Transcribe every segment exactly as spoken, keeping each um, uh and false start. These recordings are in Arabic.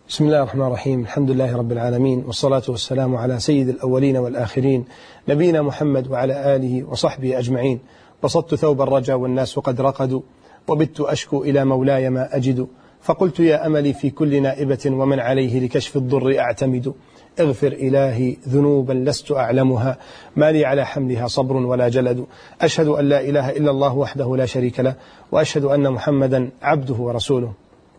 بسم الله الرحمن الرحيم. الحمد لله رب العالمين، والصلاة والسلام على سيد الأولين والآخرين نبينا محمد وعلى آله وصحبه أجمعين. بسطت ثوب الرجا والناس قد رقدوا، وبت أشكو إلى مولاي ما أجد، فقلت يا أملي في كل نائبة ومن عليه لكشف الضر أعتمد. اغفر إلهي ذنوبا لست أعلمها، ما لي على حملها صبر ولا جلد. أشهد أن لا إله إلا الله وحده لا شريك له، وأشهد أن محمدا عبده ورسوله.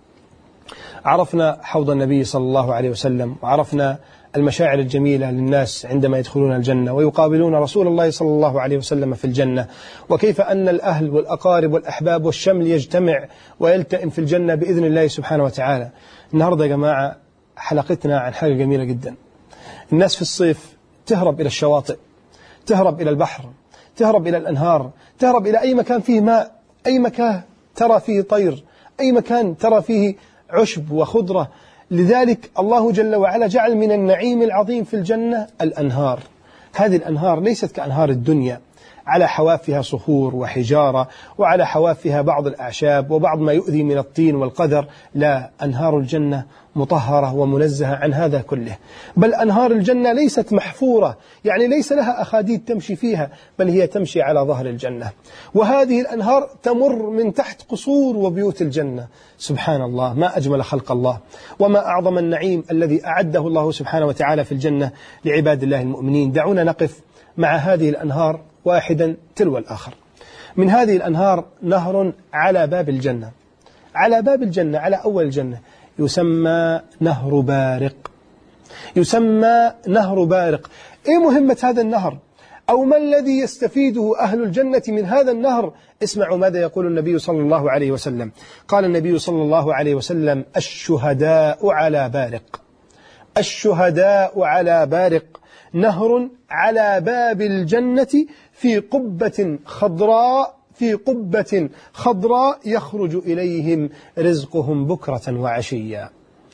عرفنا حوض النبي صلى الله عليه وسلم، وعرفنا المشاعر الجميلة للناس عندما يدخلون الجنة ويقابلون رسول الله صلى الله عليه وسلم في الجنة، وكيف أن الأهل والأقارب والأحباب والشمل يجتمع ويلتئم في الجنة بإذن الله سبحانه وتعالى. النهاردة يا جماعة حلقتنا عن حاجة جميلة جدا. الناس في الصيف تهرب إلى الشواطئ، تهرب إلى البحر، تهرب إلى الأنهار، تهرب إلى أي مكان فيه ماء، أي مكان ترى فيه طير، أي مكان ترى فيه عشب وخضرة. لذلك الله جل وعلا جعل من النعيم العظيم في الجنة الأنهار. هذه الأنهار ليست كأنهار الدنيا على حوافها صخور وحجارة، وعلى حوافها بعض الأعشاب وبعض ما يؤذي من الطين والقذر. لا، أنهار الجنة مطهرة ومنزهة عن هذا كله. بل أنهار الجنة ليست محفورة، يعني ليس لها أخاديد تمشي فيها، بل هي تمشي على ظهر الجنة. وهذه الأنهار تمر من تحت قصور وبيوت الجنة. سبحان الله، ما أجمل خلق الله، وما أعظم النعيم الذي أعده الله سبحانه وتعالى في الجنة لعباد الله المؤمنين. دعونا نقف مع هذه الأنهار واحدا تلو الآخر. من هذه الأنهار نهر على باب الجنة، على باب الجنة، على أول الجنة، يسمى نهر بارق. يسمى نهر بارق. إيه مهمة هذا النهر؟ أو ما الذي يستفيده أهل الجنة من هذا النهر؟ اسمعوا ماذا يقول النبي صلى الله عليه وسلم. قال النبي صلى الله عليه وسلم: الشهداء على بارق، الشهداء على بارق، نهر على باب الجنة في قبة خضراء، في قبة خضراء يخرج إليهم رزقهم بكرة وعشيا،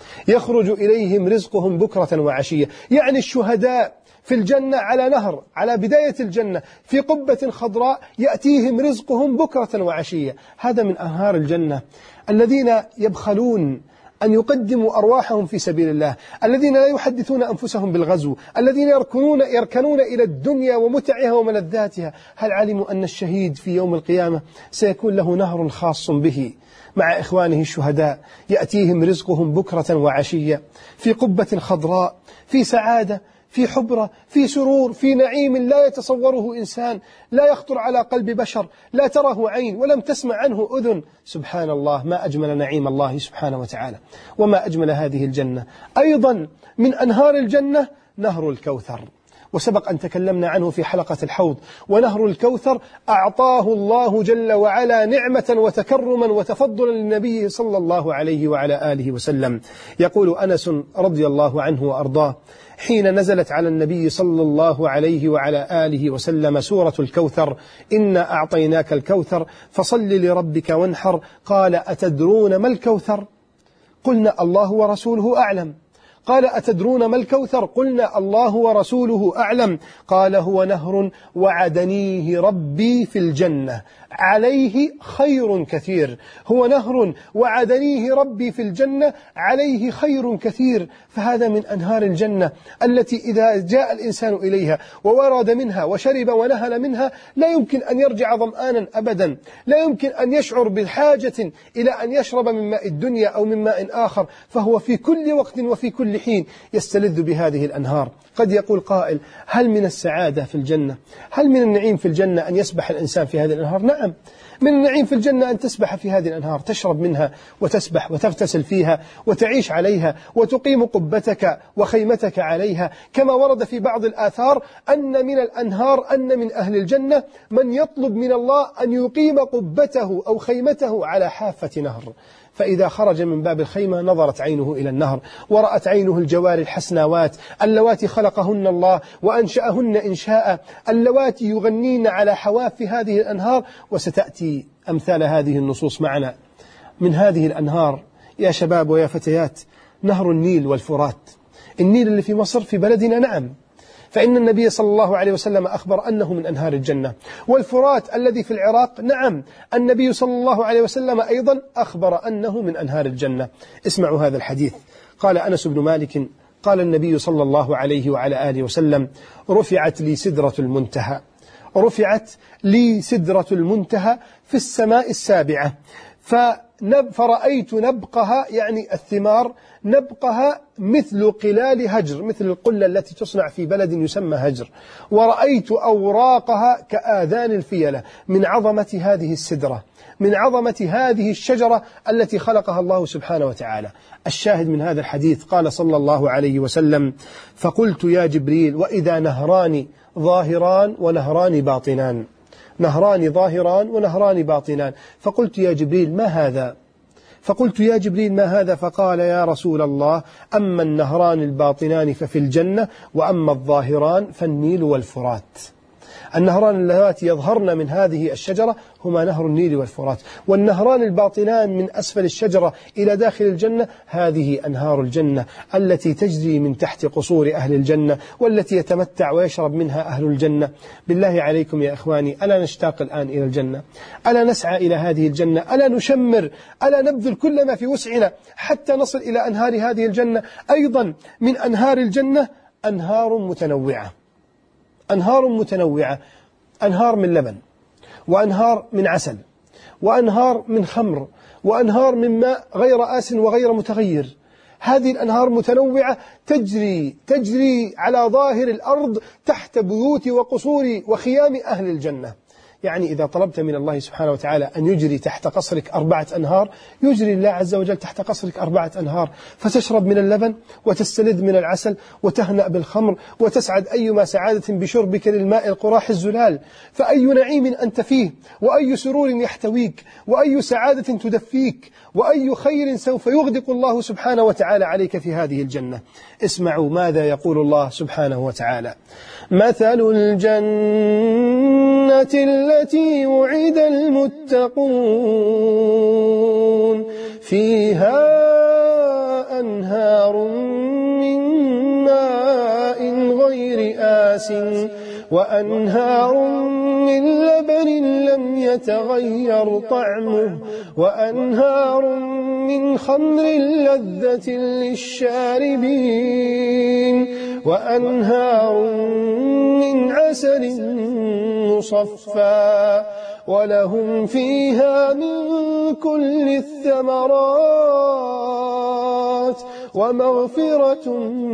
يخرج إليهم رزقهم بكرة وعشيا. يعني الشهداء في الجنة على نهر، على بداية الجنة في قبة خضراء يأتيهم رزقهم بكرة وعشيا. هذا من أنهار الجنة. الذين يبخلون أن يقدموا أرواحهم في سبيل الله، الذين لا يحدثون أنفسهم بالغزو، الذين يركنون, يركنون إلى الدنيا ومتعها وملذاتها، هل علموا أن الشهيد في يوم القيامة سيكون له نهر خاص به مع إخوانه الشهداء يأتيهم رزقهم بكرة وعشية في قبة خضراء، في سعادة، في حبرة، في سرور، في نعيم لا يتصوره إنسان، لا يخطر على قلب بشر، لا تره عين ولم تسمع عنه أذن. سبحان الله، ما أجمل نعيم الله سبحانه وتعالى، وما أجمل هذه الجنة. أيضا من أنهار الجنة نهر الكوثر، وسبق أن تكلمنا عنه في حلقة الحوض. ونهر الكوثر أعطاه الله جل وعلا نعمة وتكرما وتفضلا للنبي صلى الله عليه وعلى آله وسلم. يقول أنس رضي الله عنه وأرضاه: حين نزلت على النبي صلى الله عليه وعلى آله وسلم سورة الكوثر: إنا أعطيناك الكوثر فصل لربك وانحر، قال: أتدرون ما الكوثر؟ قلنا: الله ورسوله أعلم. قال: أتدرون ما الكوثر؟ قلنا: الله ورسوله أعلم. قال: هو نهر وعدنيه ربي في الجنة عليه خير كثير. هو نهر وعدنيه ربي في الجنة عليه خير كثير. فهذا من أنهار الجنة التي إذا جاء الإنسان إليها وورد منها وشرب ونهل منها لا يمكن أن يرجع ظمآنا أبدا، لا يمكن أن يشعر بحاجة إلى أن يشرب من ماء الدنيا أو من ماء آخر، فهو في كل وقت وفي كل حين يستلذ بهذه الأنهار. قد يقول قائل: هل من السعادة في الجنة، هل من النعيم في الجنة أن يسبح الإنسان في هذه الأنهار؟ نعم، من النعيم في الجنة أن تسبح في هذه الأنهار، تشرب منها وتسبح وتغتسل فيها وتعيش عليها وتقيم قبتك وخيمتك عليها. كما ورد في بعض الآثار أن من الأنهار، أن من أهل الجنة من يطلب من الله أن يقيم قبته أو خيمته على حافة نهر، فإذا خرج من باب الخيمة نظرت عينه إلى النهر، ورأت عينه الجوار الحسناوات اللواتي خلقهن الله وأنشأهن إنشاء، اللواتي يغنين على حواف هذه الأنهار. وستأتي أمثال هذه النصوص معنا. من هذه الأنهار يا شباب ويا فتيات نهر النيل والفرات. النيل اللي في مصر في بلدنا، نعم، فإن النبي صلى الله عليه وسلم أخبر أنه من أنهار الجنة. والفرات الذي في العراق، نعم، النبي صلى الله عليه وسلم أيضا أخبر أنه من أنهار الجنة. اسمعوا هذا الحديث. قال أنس بن مالك قال النبي صلى الله عليه وعلى آله وسلم: رفعت لي سدرة المنتهى، رفعت لي سدرة المنتهى في السماء السابعة، فرأيت نبقها، يعني الثمار، نبقها مثل قلال هجر، مثل القلة التي تصنع في بلد يسمى هجر، ورأيت أوراقها كآذان الفيلة، من عظمة هذه السدرة، من عظمة هذه الشجرة التي خلقها الله سبحانه وتعالى. الشاهد من هذا الحديث قال صلى الله عليه وسلم: فقلت يا جبريل: وإذا نهران ظاهران ونهران باطنان، نهران ظاهران ونهران باطنان، فقلت يا جبريل ما هذا؟ فقلت يا جبريل ما هذا؟ فقال: يا رسول الله، أما النهران الباطنان ففي الجنة، وأما الظاهران فالنيل والفرات. النهران اللواتي يظهرن من هذه الشجرة هما نهر النيل والفرات، والنهران الباطنان من أسفل الشجرة إلى داخل الجنة هذه أنهار الجنة التي تجري من تحت قصور أهل الجنة، والتي يتمتع ويشرب منها أهل الجنة. بالله عليكم يا إخواني، ألا نشتاق الآن إلى الجنة؟ ألا نسعى إلى هذه الجنة؟ ألا نشمر؟ ألا نبذل كل ما في وسعنا حتى نصل إلى أنهار هذه الجنة؟ أيضا من أنهار الجنة أنهار متنوعة، أنهار متنوعة، أنهار من لبن، وأنهار من عسل، وأنهار من خمر، وأنهار من ماء غير آس وغير متغير. هذه الأنهار متنوعة تجري تجري على ظاهر الأرض تحت بيوت وقصور وخيام أهل الجنة. يعني إذا طلبت من الله سبحانه وتعالى أن يجري تحت قصرك أربعة أنهار، يجري الله عز وجل تحت قصرك أربعة أنهار، فتشرب من اللبن وتستلذ من العسل وتهنأ بالخمر وتسعد أيما سعادة بشربك للماء القراح الزلال. فأي نعيم أنت فيه، وأي سرور يحتويك، وأي سعادة تدفيك، وأي خير سوف يغدق الله سبحانه وتعالى عليك في هذه الجنة. اسمعوا ماذا يقول الله سبحانه وتعالى: مثل الجنة التي وعد المتقون فيها أنهار من ماء غير آس وأنهار من لبن لم يتغير طعمه وأنهار من خمر لذة للشاربين وأنهار من عسل مصفى ولهم فيها من كل الثمرات ومغفرة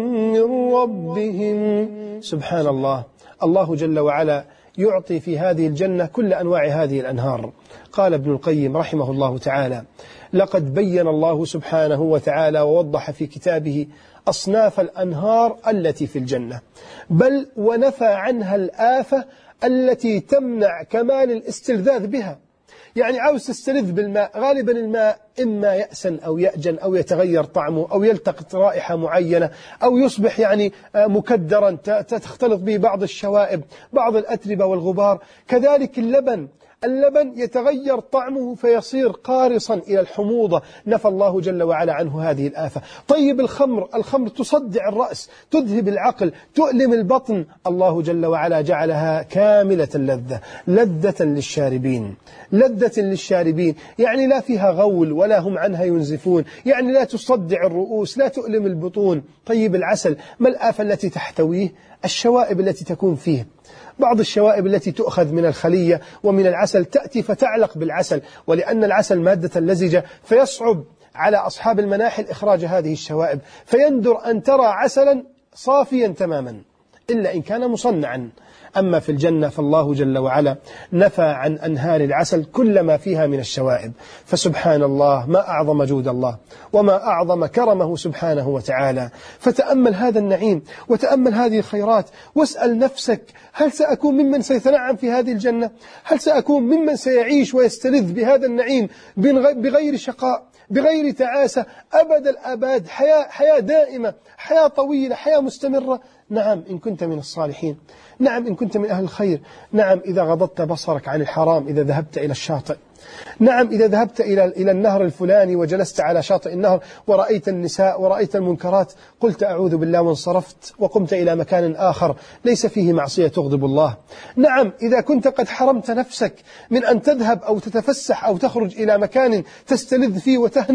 من ربهم. سبحان الله، الله جل وعلا يعطي في هذه الجنة كل أنواع هذه الأنهار. قال ابن القيم رحمه الله تعالى: لقد بين الله سبحانه وتعالى ووضح في كتابه أصناف الأنهار التي في الجنة، بل ونفى عنها الآفة التي تمنع كمال الاستلذاذ بها. يعني عاوز تستلذ بالماء، غالبا الماء إما يأسن أو يأجن أو يتغير طعمه أو يلتقط رائحة معينة أو يصبح يعني مكدرا تختلط به بعض الشوائب، بعض الأتربة والغبار. كذلك اللبن، اللبن يتغير طعمه فيصير قارصا إلى الحموضة، نفى الله جل وعلا عنه هذه الآفة. طيب الخمر، الخمر تصدع الرأس، تذهب العقل، تؤلم البطن، الله جل وعلا جعلها كاملة اللذة، لذة للشاربين، لذة للشاربين، يعني لا فيها غول ولا هم عنها ينزفون، يعني لا تصدع الرؤوس، لا تؤلم البطون. طيب العسل، ما الآفة التي تحتويه؟ الشوائب التي تكون فيه. بعض الشوائب التي تؤخذ من الخلية ومن العسل تأتي فتعلق بالعسل، ولأن العسل مادة لزجة فيصعب على أصحاب المناحل إخراج هذه الشوائب، فيندر أن ترى عسلا صافيا تماما إلا إن كان مصنعا. أما في الجنة فالله جل وعلا نفى عن أنهار العسل كل ما فيها من الشوائب. فسبحان الله، ما أعظم جود الله وما أعظم كرمه سبحانه وتعالى. فتأمل هذا النعيم وتأمل هذه الخيرات واسأل نفسك: هل سأكون ممن سيتنعم في هذه الجنة؟ هل سأكون ممن سيعيش ويستلذ بهذا النعيم بغير شقاء، بغير تعاسة، أبد الأباد، حياة, حياة دائمة، حياة طويلة، حياة مستمرة؟ نعم إن كنت من الصالحين، نعم إن كنت من أهل الخير، نعم إذا غضضت بصرك عن الحرام، إذا ذهبت إلى الشاطئ، نعم إذا ذهبت إلى إلى النهر الفلاني وجلست على شاطئ النهر ورأيت النساء ورأيت المنكرات، قلت أعوذ بالله وانصرفت وقمت إلى مكان آخر ليس فيه معصية تغضب الله. نعم إذا كنت قد حرمت نفسك من أن تذهب أو تتفسح أو تخرج إلى مكان تستلذ فيه وتهنأ،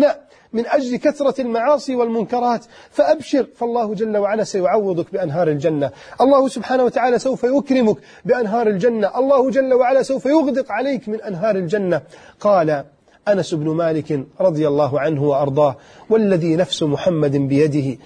من أجل كثرة المعاصي والمنكرات، فأبشر، فالله جل وعلا سيعوضك بأنهار الجنة. الله سبحانه وتعالى سوف يكرمك بأنهار الجنة. الله جل وعلا سوف يغدق عليك من أنهار الجنة. قال أنس بن مالك رضي الله عنه وأرضاه: والذي نفس محمد بيده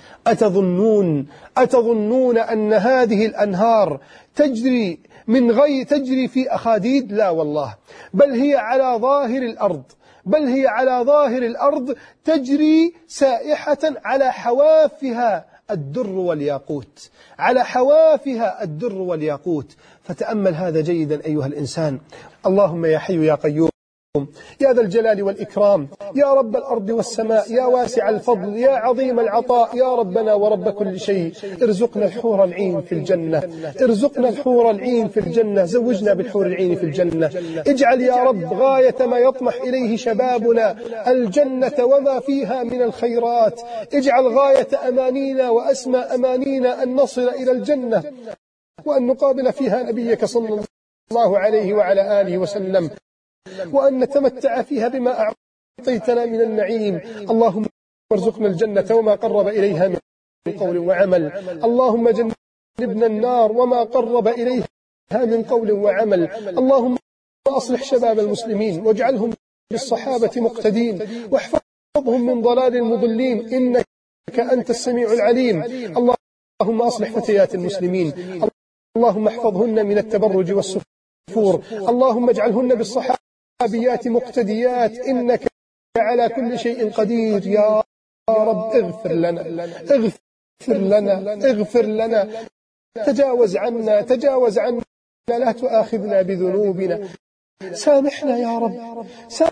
أتظنون أتظنون أن هذه الأنهار تجري من غير تجري في أخاديد؟ لا والله، بل هي على ظاهر الأرض بل هي على ظاهر الأرض تجري سائحة على حوافها الدر والياقوت على حوافها الدر والياقوت. فتأمل هذا جيدا أيها الإنسان. اللهم يا حي يا قيوم يا ذا الجلال والإكرام، يا رب الأرض والسماء، يا واسع الفضل، يا عظيم العطاء، يا ربنا ورب كل شيء، ارزقنا الحور العين في الجنة ارزقنا الحور العين في الجنة زوجنا بالحور العين في الجنة. اجعل يا رب غاية ما يطمح إليه شبابنا الجنة وما فيها من الخيرات. اجعل غاية أمانينا وأسمى أمانينا أن نصل إلى الجنة وأن نقابل فيها نبيك صلى الله عليه وعلى آله وسلم، وأن نتمتع فيها بما أعطيتنا من النعيم. اللهم ارزقنا الجنة وما قرب إليها من قول وعمل. اللهم جنبنا النار وما قرب إليها من قول وعمل. اللهم أصلح شباب المسلمين واجعلهم بالصحابة مقتدين، واحفظهم من ضلال المضلين، إنك أنت السميع العليم. اللهم أصلح فتيات المسلمين، اللهم احفظهن من التبرج والسفور، اللهم اجعلهن بالصحابة بيات مقتديات، إنك على كل شيء قدير. يا رب اغفر لنا اغفر لنا اغفر لنا تجاوز عنا تجاوز عنا لا تؤاخذنا بذنوبنا. سامحنا يا رب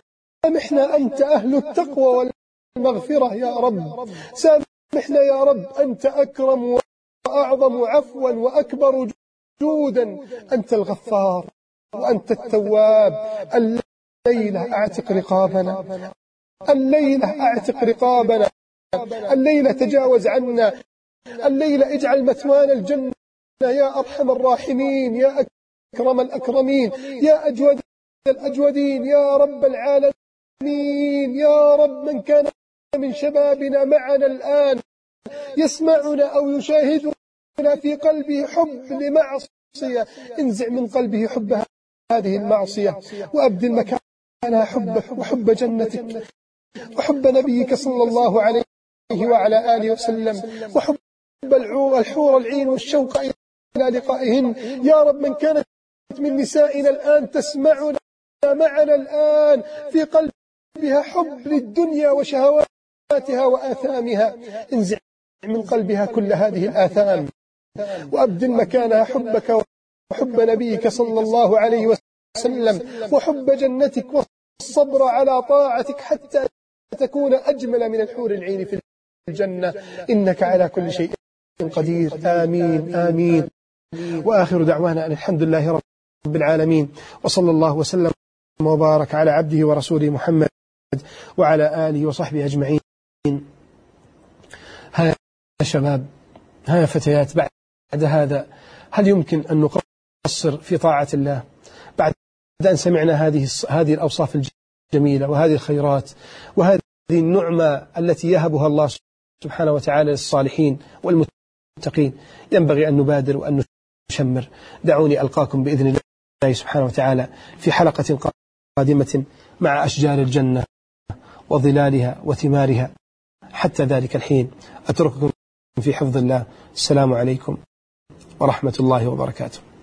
سامحنا، أنت أهل التقوى والمغفرة يا رب. سامحنا يا رب، أنت أكرم وأعظم عفوا وأكبر جودا. أنت الغفار وأنت التواب. الليلة أعتق رقابنا الليلة أعتق رقابنا الليلة تجاوز عنا الليلة اجعل مثوانا الجنة يا أرحم الراحمين، يا أكرم الأكرمين، يا أجود الأجودين، يا رب العالمين. يا رب من كان من شبابنا معنا الآن يسمعنا أو يشاهدنا في قلبه حب لمعصية، انزع من قلبه حب هذه المعصية وأبدل مكانها حبك وحب جنتك وحب نبيك صلى الله عليه وعلى آله وسلم، وحب الحور العين والشوق إلى لقائهن. يا رب من كانت من نسائنا الآن تسمعنا معنا الآن في قلبها حب للدنيا وشهواتها وآثامها، انزع من قلبها كل هذه الآثام وأبدل مكانها حبك وحب نبيك صلى الله عليه وسلم وحب جنتك والصبر على طاعتك حتى تكون أجمل من الحور العين في الجنة، إنك على كل شيء قدير. آمين آمين. وآخر دعوانا أن الحمد لله رب العالمين، وصلى الله وسلم وبارك على عبده ورسوله محمد وعلى آله وصحبه أجمعين. ها شباب، ها فتيات، بعد هذا هل يمكن أن نقصر في طاعة الله بعد أن سمعنا هذه هذه الأوصاف الجميلة وهذه الخيرات وهذه النعمة التي يهبها الله سبحانه وتعالى للصالحين والمتقين؟ ينبغي أن نبادر وأن نشمر. دعوني ألقاكم بإذن الله سبحانه وتعالى في حلقة قادمة مع أشجار الجنة وظلالها وثمارها. حتى ذلك الحين أترككم في حفظ الله. السلام عليكم ورحمة الله وبركاته.